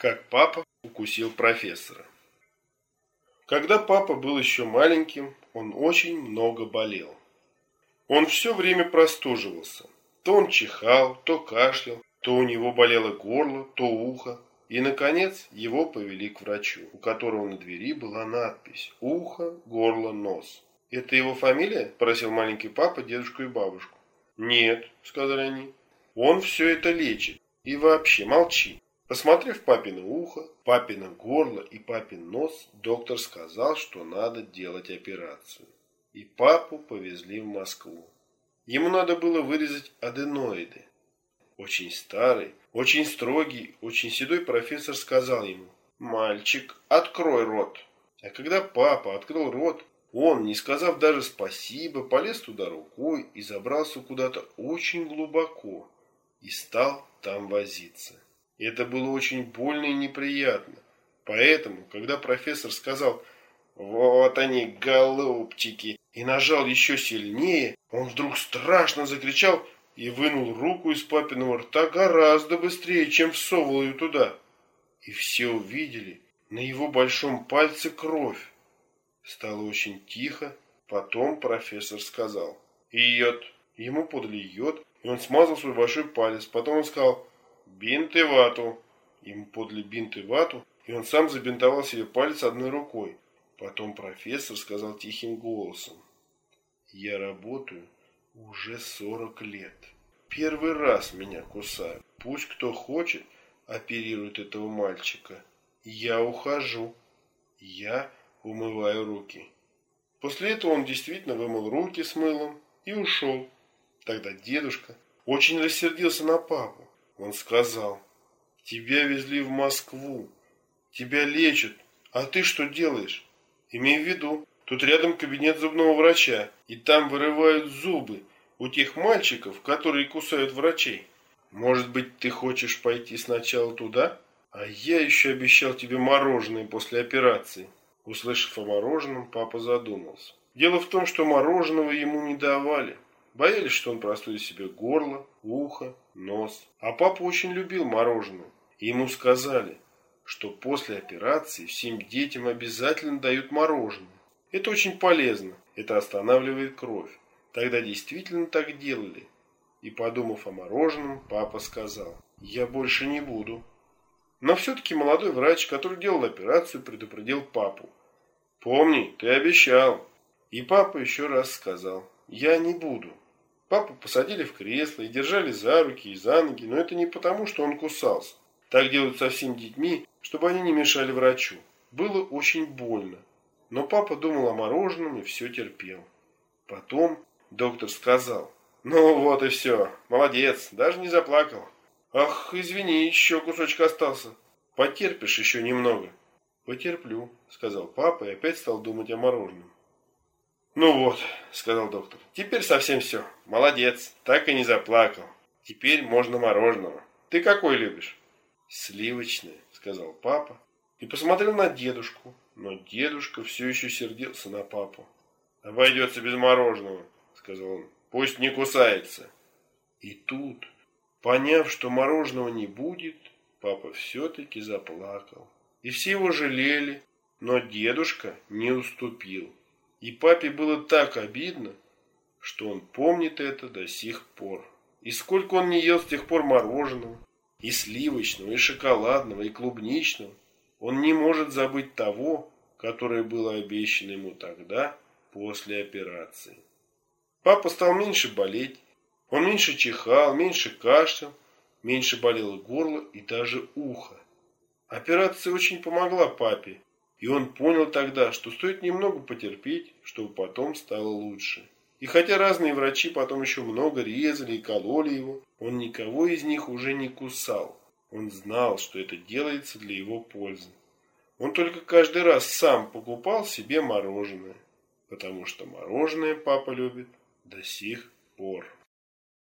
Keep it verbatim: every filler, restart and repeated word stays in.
Как папа укусил профессора. Когда папа был еще маленьким, он очень много болел. Он все время простуживался. То он чихал, то кашлял, то у него болело горло, то ухо. И, наконец, его повели к врачу, у которого на двери была надпись «Ухо, горло, нос». «Это его фамилия?» – спросил маленький папа дедушку и бабушку. «Нет», – сказали они, – «он все это лечит. И вообще молчи». Посмотрев папино ухо, папино горло и папин нос, доктор сказал, что надо делать операцию. И папу повезли в Москву. Ему надо было вырезать аденоиды. Очень старый, очень строгий, очень седой профессор сказал ему: «Мальчик, открой рот». А когда папа открыл рот, он, не сказав даже спасибо, полез туда рукой и забрался куда-то очень глубоко и стал там возиться. И это было очень больно и неприятно. Поэтому, когда профессор сказал «Вот они, голубчики», и нажал еще сильнее, он вдруг страшно закричал и вынул руку из папиного рта гораздо быстрее, чем всовывал ее туда. И все увидели на его большом пальце кровь. Стало очень тихо. Потом профессор сказал «Йод». Ему подали йод, и он смазал свой большой палец. Потом он сказал «Бинт и вату». Ему подали бинт и вату, и он сам забинтовал себе палец одной рукой. Потом профессор сказал тихим голосом: «Я работаю уже сорок лет. Первый раз меня кусают. Пусть кто хочет оперирует этого мальчика. Я ухожу. Я умываю руки». После этого он действительно вымыл руки с мылом и ушел. Тогда дедушка очень рассердился на папу. Он сказал: «Тебя везли в Москву, тебя лечат, а ты что делаешь? Имей в виду, тут рядом кабинет зубного врача, и там вырывают зубы у тех мальчиков, которые кусают врачей. Может быть, ты хочешь пойти сначала туда? А я еще обещал тебе мороженое после операции». Услышав о мороженом, папа задумался. Дело в том, что мороженого ему не давали. Боялись, что он простудит себе горло, ухо, нос. А папа очень любил мороженое. И ему сказали, что после операции всем детям обязательно дают мороженое. Это очень полезно. Это останавливает кровь. Тогда действительно так делали. И, подумав о мороженом, папа сказал: «Я больше не буду». Но все-таки молодой врач, который делал операцию, предупредил папу: «Помни, ты обещал». И папа еще раз сказал: «Я не буду». Папу посадили в кресло и держали за руки и за ноги, но это не потому, что он кусался. Так делают со всеми детьми, чтобы они не мешали врачу. Было очень больно. Но папа думал о мороженом и все терпел. Потом доктор сказал: «Ну вот и все, молодец, даже не заплакал. Ах, извини, еще кусочек остался. Потерпишь еще немного». «Потерплю», сказал папа и опять стал думать о мороженом. «Ну вот», сказал доктор, — «теперь совсем все. Молодец, так и не заплакал. Теперь можно мороженого. Ты какой любишь?» «Сливочное», сказал папа и посмотрел на дедушку. Но дедушка все еще сердился на папу. «Обойдется без мороженого», сказал он. «Пусть не кусается». И тут, поняв, что мороженого не будет, папа все-таки заплакал. И все его жалели, но дедушка не уступил. И папе было так обидно, что он помнит это до сих пор. И сколько он не ел с тех пор мороженого, и сливочного, и шоколадного, и клубничного, он не может забыть того, которое было обещано ему тогда, после операции. Папа стал меньше болеть, он меньше чихал, меньше кашлял, меньше болело горло и даже ухо. Операция очень помогла папе, и он понял тогда, что стоит немного потерпеть, чтобы потом стало лучше. И хотя разные врачи потом еще много резали и кололи его, он никого из них уже не кусал. Он знал, что это делается для его пользы. Он только каждый раз сам покупал себе мороженое, потому что мороженое папа любит до сих пор.